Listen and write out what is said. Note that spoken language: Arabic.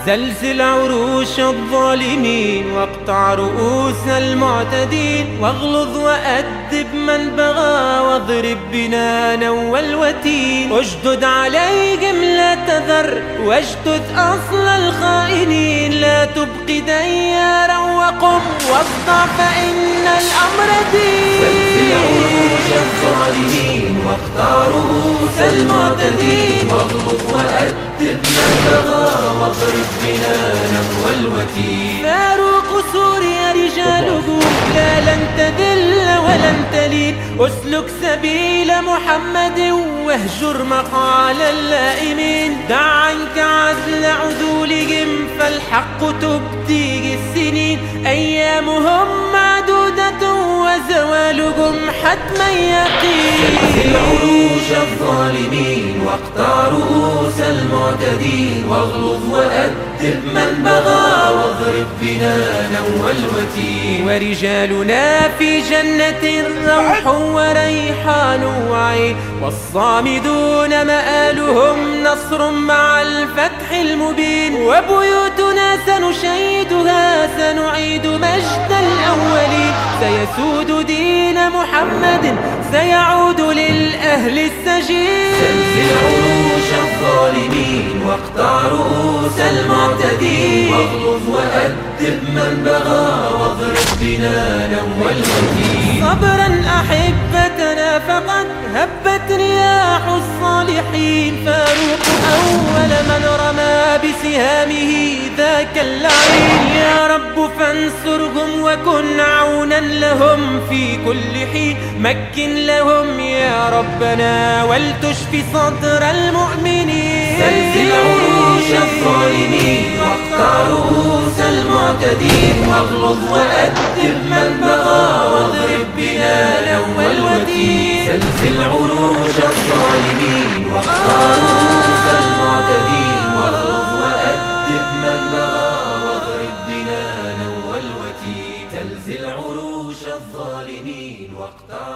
زلزل عروش الظالمين واقطع رؤوس المعتدين، واغلظ وأدب من بغى واضرب بنانا والوتين. اشدد عليهم لا تذر واجدد أصل الخائنين، لا تبق ديارا وقم واصدع فإن الأمر دين. زلزل عروش الظالمين واقطع رؤوس المعتدين، واغلظ وأدب من بغى واضرب بنانا والوتين. فاروق سوريا رجالهم لا لن تذل ولن تلين، اسلك سبيل محمد واهجر مقال اللائمين. دع عنك عزل عذولهم فالحق تبديه السنين، أيامهم معدودة وزوالهم حتما يقين. زلزل عروش الظالمين واقطع رؤوس المعتدين، واغلظ وأدب من بغى واضرب بنانا والوتين. ورجالنا في جنة روح وريحان وعين، والصامدون مآلهم نصر مع الفتح المبين. وبيوتنا سنشيدها سنعيد مجد الأولين، سيسود دين محمد سيعود للأهل السجين. زلزل عروش الظالمين واقطع رؤوس المعتدين، واغلظ وأدب من بغى واضرب بنانا والوتين. صبرا أحبتنا فقد هبت رياح الصالحين، فاروق أول من رمى بسهامه ذاك اللعين. يا رب فانصرهم وكن عونا لهم في كل حين، مكن لهم يا ربنا ولتشفي صدر المؤمنين. زلزل عروش الظالمين واقطع رؤوس المعتدين، واغلظ وأدب من بغى واضرب بنانا والوتين. زلزل عروش الظالمين واقطع رؤوس المعتدين، واغلظ وأدب من بغى واضرب بنانا والوتين. زلزل عروش الظالمين واقطع